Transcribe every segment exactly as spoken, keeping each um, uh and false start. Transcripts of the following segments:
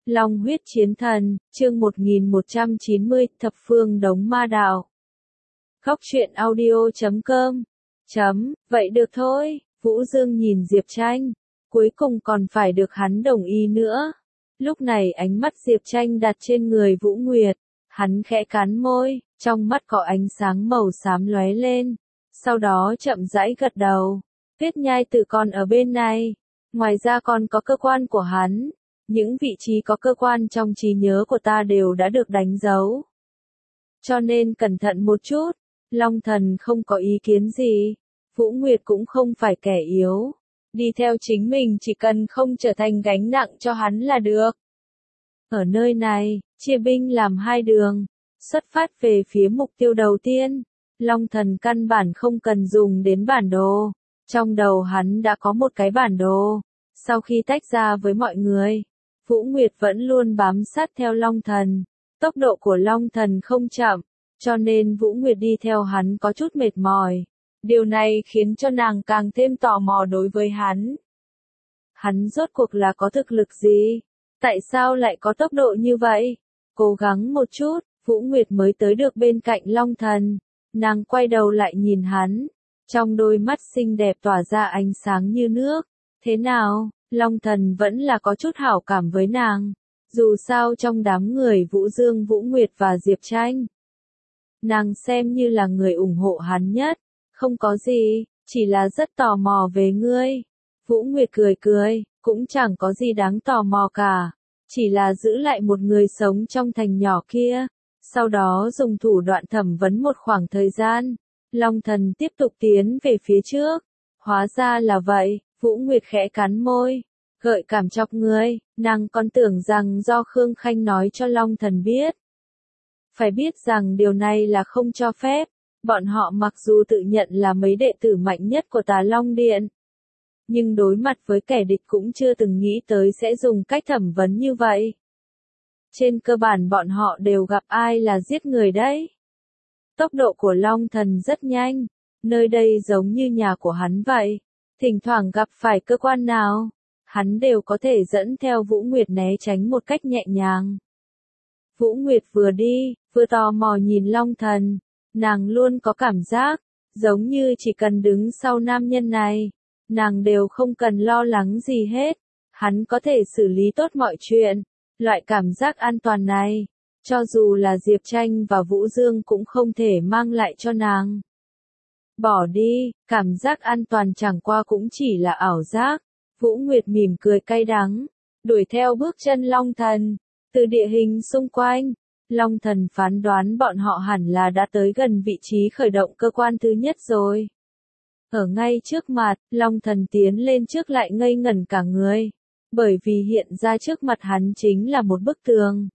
Long huyết chiến thần, chương một nghìn một trăm chín mươi, thập phương đống ma đạo. Góc truyện audio chấm com. Chấm, vậy được thôi, Vũ Dương nhìn Diệp Tranh. Cuối cùng còn phải được hắn đồng ý nữa. Lúc này ánh mắt Diệp Tranh đặt trên người Vũ Nguyệt. Hắn khẽ cắn môi, trong mắt có ánh sáng màu xám lóe lên. Sau đó chậm rãi gật đầu. Tuyết nhai tử còn ở bên này. Ngoài ra còn có cơ quan của hắn. Những vị trí có cơ quan trong trí nhớ của ta đều đã được đánh dấu. Cho nên cẩn thận một chút. Long thần không có ý kiến gì. Vũ Nguyệt cũng không phải kẻ yếu. Đi theo chính mình chỉ cần không trở thành gánh nặng cho hắn là được. Ở nơi này, chia binh làm hai đường. Xuất phát về phía mục tiêu đầu tiên. Long thần căn bản không cần dùng đến bản đồ. Trong đầu hắn đã có một cái bản đồ. Sau khi tách ra với mọi người, Vũ Nguyệt vẫn luôn bám sát theo Long thần. Tốc độ của Long thần không chậm, cho nên Vũ Nguyệt đi theo hắn có chút mệt mỏi. Điều này khiến cho nàng càng thêm tò mò đối với hắn. Hắn rốt cuộc là có thực lực gì? Tại sao lại có tốc độ như vậy? Cố gắng một chút, Vũ Nguyệt mới tới được bên cạnh Long thần. Nàng quay đầu lại nhìn hắn. Trong đôi mắt xinh đẹp tỏa ra ánh sáng như nước. Thế nào? Long thần vẫn là có chút hảo cảm với nàng. Dù sao trong đám người Vũ Dương, Vũ Nguyệt và Diệp Tranh, nàng xem như là người ủng hộ hắn nhất. Không có gì, chỉ là rất tò mò về ngươi. Vũ Nguyệt cười cười, cũng chẳng có gì đáng tò mò cả. Chỉ là giữ lại một người sống trong thành nhỏ kia. Sau đó dùng thủ đoạn thẩm vấn một khoảng thời gian. Long thần tiếp tục tiến về phía trước. Hóa ra là vậy. Vũ Nguyệt khẽ cắn môi, gợi cảm chọc người, nàng còn tưởng rằng do Khương Khanh nói cho Long thần biết. Phải biết rằng điều này là không cho phép, bọn họ mặc dù tự nhận là mấy đệ tử mạnh nhất của Tà Long Điện. Nhưng đối mặt với kẻ địch cũng chưa từng nghĩ tới sẽ dùng cách thẩm vấn như vậy. Trên cơ bản bọn họ đều gặp ai là giết người đấy. Tốc độ của Long thần rất nhanh, nơi đây giống như nhà của hắn vậy. Thỉnh thoảng gặp phải cơ quan nào, hắn đều có thể dẫn theo Vũ Nguyệt né tránh một cách nhẹ nhàng. Vũ Nguyệt vừa đi, vừa tò mò nhìn Long thần, nàng luôn có cảm giác, giống như chỉ cần đứng sau nam nhân này, nàng đều không cần lo lắng gì hết, hắn có thể xử lý tốt mọi chuyện. Loại cảm giác an toàn này, cho dù là Diệp Tranh và Vũ Dương cũng không thể mang lại cho nàng. Bỏ đi, cảm giác an toàn chẳng qua cũng chỉ là ảo giác. Vũ Nguyệt mỉm cười cay đắng, đuổi theo bước chân Long thần. Từ địa hình xung quanh, Long thần phán đoán bọn họ hẳn là đã tới gần vị trí khởi động cơ quan thứ nhất rồi. Ở ngay trước mặt, Long thần tiến lên trước lại ngây ngẩn cả người. Bởi vì hiện ra trước mặt hắn chính là một bức tường.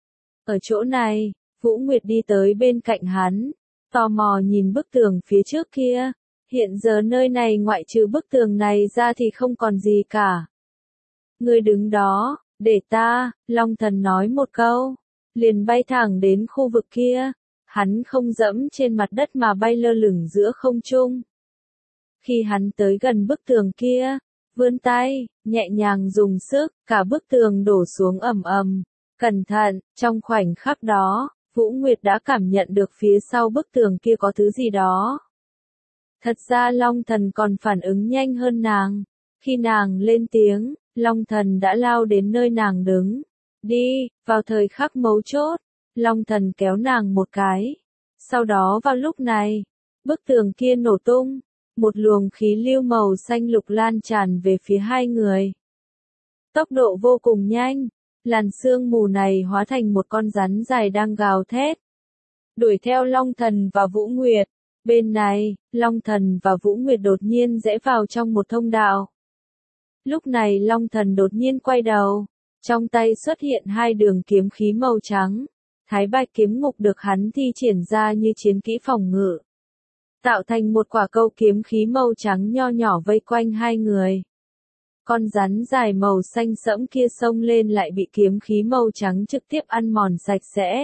Ở chỗ này, Vũ Nguyệt đi tới bên cạnh hắn. Tò mò nhìn bức tường phía trước kia. Hiện giờ nơi này ngoại trừ bức tường này ra thì không còn gì cả. Ngươi đứng đó, để ta, Long thần nói một câu. Liền bay thẳng đến khu vực kia. Hắn không dẫm trên mặt đất mà bay lơ lửng giữa không trung. Khi hắn tới gần bức tường kia, vươn tay, nhẹ nhàng dùng sức, cả bức tường đổ xuống ầm ầm. Cẩn thận, trong khoảnh khắc đó, Vũ Nguyệt đã cảm nhận được phía sau bức tường kia có thứ gì đó. Thật ra Long thần còn phản ứng nhanh hơn nàng. Khi nàng lên tiếng, Long thần đã lao đến nơi nàng đứng. Đi, vào thời khắc mấu chốt, Long thần kéo nàng một cái. Sau đó vào lúc này, bức tường kia nổ tung. Một luồng khí lưu màu xanh lục lan tràn về phía hai người. Tốc độ vô cùng nhanh. Làn sương mù này hóa thành một con rắn dài đang gào thét. Đuổi theo Long thần và Vũ Nguyệt. Bên này, Long thần và Vũ Nguyệt đột nhiên rẽ vào trong một thông đạo. Lúc này Long thần đột nhiên quay đầu. Trong tay xuất hiện hai đường kiếm khí màu trắng. Thái bạch kiếm ngục được hắn thi triển ra như chiến kỹ phòng ngự. Tạo thành một quả câu kiếm khí màu trắng nho nhỏ vây quanh hai người. Con rắn dài màu xanh sẫm kia xông lên lại bị kiếm khí màu trắng trực tiếp ăn mòn sạch sẽ.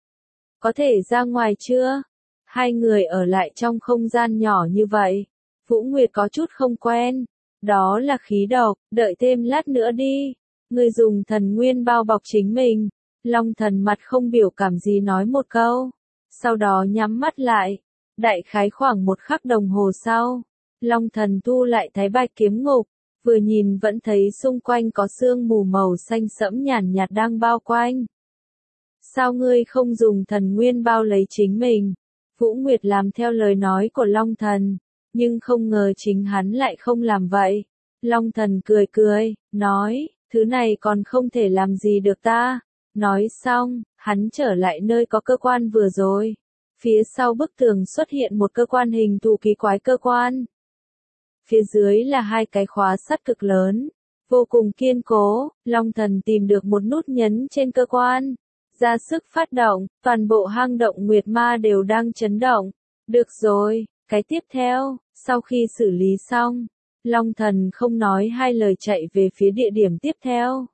Có thể ra ngoài chưa? Hai người ở lại trong không gian nhỏ như vậy. Vũ Nguyệt có chút không quen. Đó là khí độc, đợi thêm lát nữa đi. Ngươi dùng thần nguyên bao bọc chính mình. Long thần mặt không biểu cảm gì nói một câu. Sau đó nhắm mắt lại. Đại khái khoảng một khắc đồng hồ sau. Long thần thu lại Thái Bạch kiếm ngục. Vừa nhìn vẫn thấy xung quanh có sương mù màu xanh sẫm nhàn nhạt đang bao quanh. Sao ngươi không dùng thần nguyên bao lấy chính mình? Vũ Nguyệt làm theo lời nói của Long thần. Nhưng không ngờ chính hắn lại không làm vậy. Long thần cười cười, nói, thứ này còn không thể làm gì được ta. Nói xong, hắn trở lại nơi có cơ quan vừa rồi. Phía sau bức tường xuất hiện một cơ quan hình thù kỳ quái cơ quan. Phía dưới là hai cái khóa sắt cực lớn, vô cùng kiên cố. Long thần tìm được một nút nhấn trên cơ quan. Ra sức phát động, toàn bộ hang động Nguyệt Ma đều đang chấn động. Được rồi, cái tiếp theo, sau khi xử lý xong, Long thần không nói hai lời chạy về phía địa điểm tiếp theo.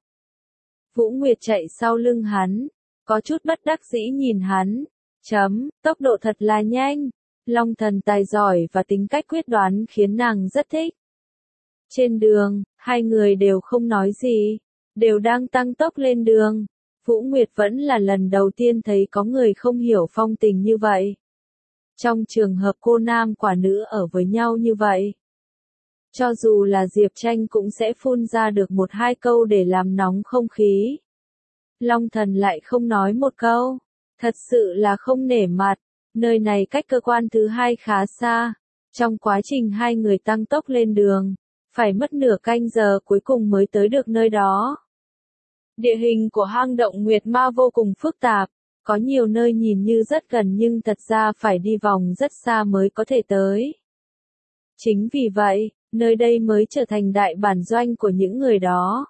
Vũ Nguyệt chạy sau lưng hắn, có chút bất đắc dĩ nhìn hắn. Chấm, tốc độ thật là nhanh. Long thần tài giỏi và tính cách quyết đoán khiến nàng rất thích. Trên đường, hai người đều không nói gì, đều đang tăng tốc lên đường. Vũ Nguyệt vẫn là lần đầu tiên thấy có người không hiểu phong tình như vậy. Trong trường hợp cô nam quả nữ ở với nhau như vậy, cho dù là Diệp Tranh cũng sẽ phun ra được một hai câu để làm nóng không khí. Long thần lại không nói một câu, thật sự là không nể mặt. Nơi này cách cơ quan thứ hai khá xa. Trong quá trình hai người tăng tốc lên đường, phải mất nửa canh giờ cuối cùng mới tới được nơi đó. Địa hình của hang động Nguyệt Ma vô cùng phức tạp, có nhiều nơi nhìn như rất gần nhưng thật ra phải đi vòng rất xa mới có thể tới. Chính vì vậy, nơi đây mới trở thành đại bản doanh của những người đó.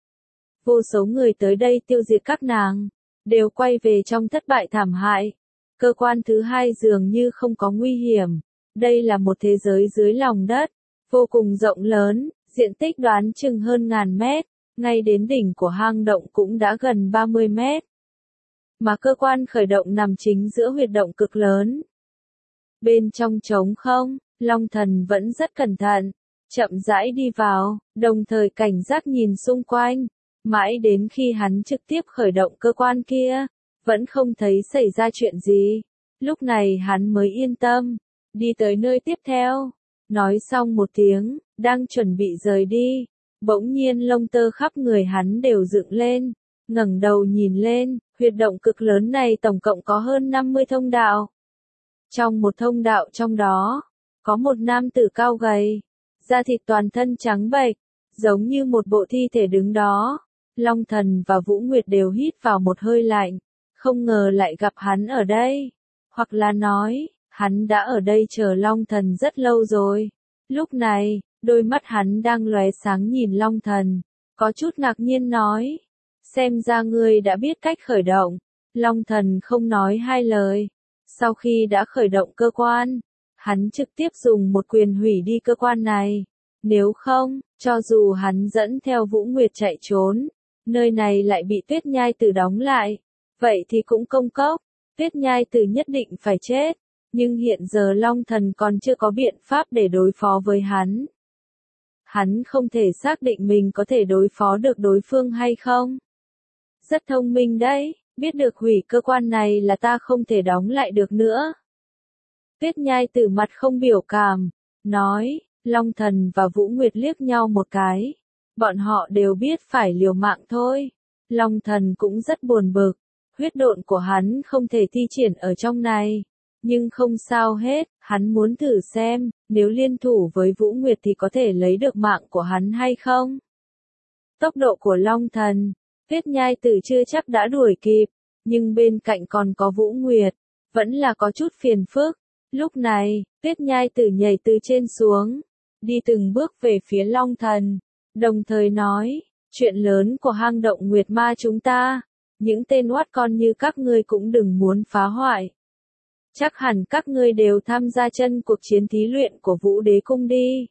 Vô số người tới đây tiêu diệt các nàng, đều quay về trong thất bại thảm hại. Cơ quan thứ hai dường như không có nguy hiểm. Đây là một thế giới dưới lòng đất, vô cùng rộng lớn, diện tích đoán chừng hơn ngàn mét, ngay đến đỉnh của hang động cũng đã gần ba mươi mét. Mà cơ quan khởi động nằm chính giữa huyệt động cực lớn. Bên trong trống không, Long thần vẫn rất cẩn thận, chậm rãi đi vào, đồng thời cảnh giác nhìn xung quanh, mãi đến khi hắn trực tiếp khởi động cơ quan kia. Vẫn không thấy xảy ra chuyện gì. Lúc này hắn mới yên tâm. Đi tới nơi tiếp theo. Nói xong một tiếng, đang chuẩn bị rời đi. Bỗng nhiên lông tơ khắp người hắn đều dựng lên. Ngẩng đầu nhìn lên, huyệt động cực lớn này tổng cộng có hơn năm mươi thông đạo. Trong một thông đạo trong đó, có một nam tử cao gầy. Da thịt toàn thân trắng bệch, giống như một bộ thi thể đứng đó. Long thần và Vũ Nguyệt đều hít vào một hơi lạnh. Không ngờ lại gặp hắn ở đây. Hoặc là nói, hắn đã ở đây chờ Long thần rất lâu rồi. Lúc này, đôi mắt hắn đang lóe sáng nhìn Long thần, có chút ngạc nhiên nói. Xem ra ngươi đã biết cách khởi động. Long thần không nói hai lời. Sau khi đã khởi động cơ quan, hắn trực tiếp dùng một quyền hủy đi cơ quan này. Nếu không, cho dù hắn dẫn theo Vũ Nguyệt chạy trốn, nơi này lại bị Tuyết Nhai Tử đóng lại. Vậy thì cũng công cốc, Tuyết Nhai Tử nhất định phải chết, nhưng hiện giờ Long thần còn chưa có biện pháp để đối phó với hắn. Hắn không thể xác định mình có thể đối phó được đối phương hay không. Rất thông minh đấy, biết được hủy cơ quan này là ta không thể đóng lại được nữa. Tuyết Nhai Tử mặt không biểu cảm, nói, Long thần và Vũ Nguyệt liếc nhau một cái. Bọn họ đều biết phải liều mạng thôi. Long thần cũng rất buồn bực. Huyết độn của hắn không thể thi triển ở trong này. Nhưng không sao hết, hắn muốn thử xem, nếu liên thủ với Vũ Nguyệt thì có thể lấy được mạng của hắn hay không. Tốc độ của Long thần, Tuyết Nhai Tử chưa chắc đã đuổi kịp, nhưng bên cạnh còn có Vũ Nguyệt, vẫn là có chút phiền phức. Lúc này, Tuyết Nhai Tử nhảy từ trên xuống, đi từng bước về phía Long thần, đồng thời nói, chuyện lớn của hang động Nguyệt Ma chúng ta. Những tên oát con như các ngươi cũng đừng muốn phá hoại. Chắc hẳn các ngươi đều tham gia chân cuộc chiến thí luyện của Vũ Đế Cung đi.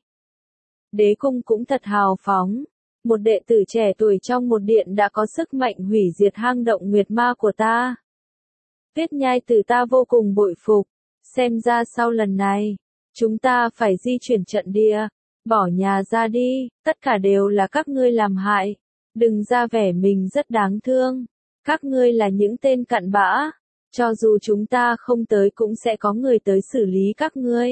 Đế Cung cũng thật hào phóng. Một đệ tử trẻ tuổi trong một điện đã có sức mạnh hủy diệt hang động Nguyệt Ma của ta. Tuyết Nhai Tử ta vô cùng bội phục. Xem ra sau lần này, chúng ta phải di chuyển trận địa, bỏ nhà ra đi, tất cả đều là các ngươi làm hại. Đừng ra vẻ mình rất đáng thương. Các ngươi là những tên cặn bã. Cho dù chúng ta không tới cũng sẽ có người tới xử lý các ngươi.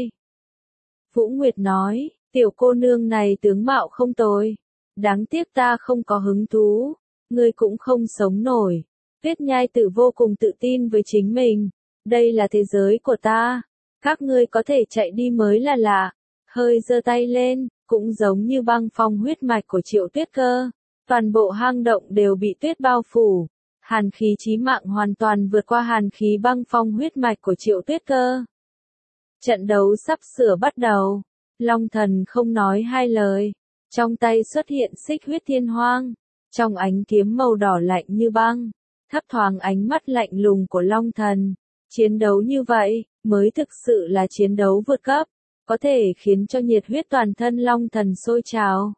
Vũ Nguyệt nói, tiểu cô nương này tướng mạo không tồi. Đáng tiếc ta không có hứng thú. Ngươi cũng không sống nổi. Tuyết Nhai Tử vô cùng tự tin với chính mình. Đây là thế giới của ta. Các ngươi có thể chạy đi mới là lạ. Hơi giơ tay lên, cũng giống như băng phong huyết mạch của Triệu Tuyết Cơ. Toàn bộ hang động đều bị tuyết bao phủ. Hàn khí chí mạng hoàn toàn vượt qua hàn khí băng phong huyết mạch của Triệu Tuyết Cơ. Trận đấu sắp sửa bắt đầu. Long Thần không nói hai lời. Trong tay xuất hiện xích huyết thiên hoang. Trong ánh kiếm màu đỏ lạnh như băng. Thấp thoáng ánh mắt lạnh lùng của Long Thần. Chiến đấu như vậy, mới thực sự là chiến đấu vượt cấp. Có thể khiến cho nhiệt huyết toàn thân Long Thần sôi trào.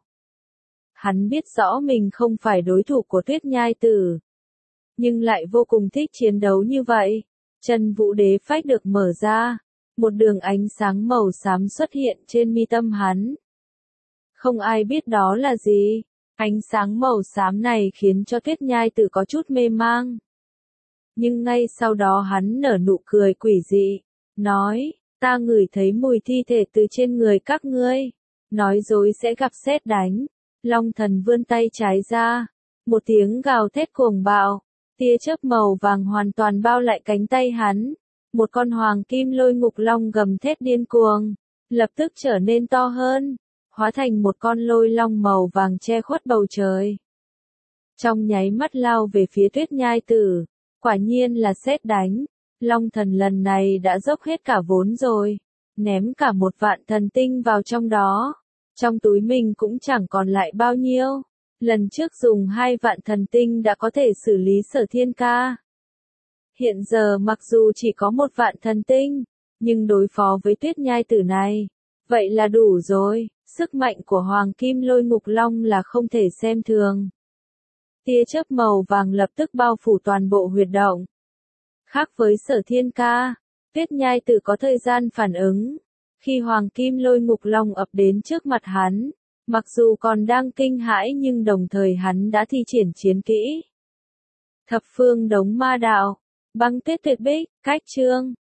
Hắn biết rõ mình không phải đối thủ của Tuyết Nhai Tử. Nhưng lại vô cùng thích chiến đấu như vậy. Chân vũ đế phách được mở ra. Một đường ánh sáng màu xám xuất hiện trên mi tâm hắn. Không ai biết đó là gì. Ánh sáng màu xám này khiến cho Tuyết Nhai Tử có chút mê mang. Nhưng ngay sau đó hắn nở nụ cười quỷ dị. Nói, ta ngửi thấy mùi thi thể từ trên người các ngươi. Nói dối sẽ gặp sét đánh. Long Thần vươn tay trái ra. Một tiếng gào thét cuồng bạo. Tia chớp màu vàng hoàn toàn bao lại cánh tay hắn. Một con hoàng kim lôi ngục long gầm thét điên cuồng. Lập tức trở nên to hơn. Hóa thành một con lôi long màu vàng che khuất bầu trời. Trong nháy mắt lao về phía Tuyết Nhai Tử. Quả nhiên là sét đánh. Long Thần lần này đã dốc hết cả vốn rồi. Ném cả một vạn thần tinh vào trong đó. Trong túi mình cũng chẳng còn lại bao nhiêu. Lần trước dùng hai vạn thần tinh đã có thể xử lý Sở Thiên Ca. Hiện giờ mặc dù chỉ có một vạn thần tinh, nhưng đối phó với Tuyết Nhai Tử này, vậy là đủ rồi. Sức mạnh của Hoàng Kim Lôi Ngục Long là không thể xem thường. Tia chớp màu vàng lập tức bao phủ toàn bộ huyệt động. Khác với Sở Thiên Ca, Tuyết Nhai Tử có thời gian phản ứng. Khi Hoàng Kim Lôi Ngục Long ập đến trước mặt hắn, mặc dù còn đang kinh hãi nhưng đồng thời hắn đã thi triển chiến kỹ. Thập phương đống ma đạo, băng tuyết tuyệt bích, cách chương.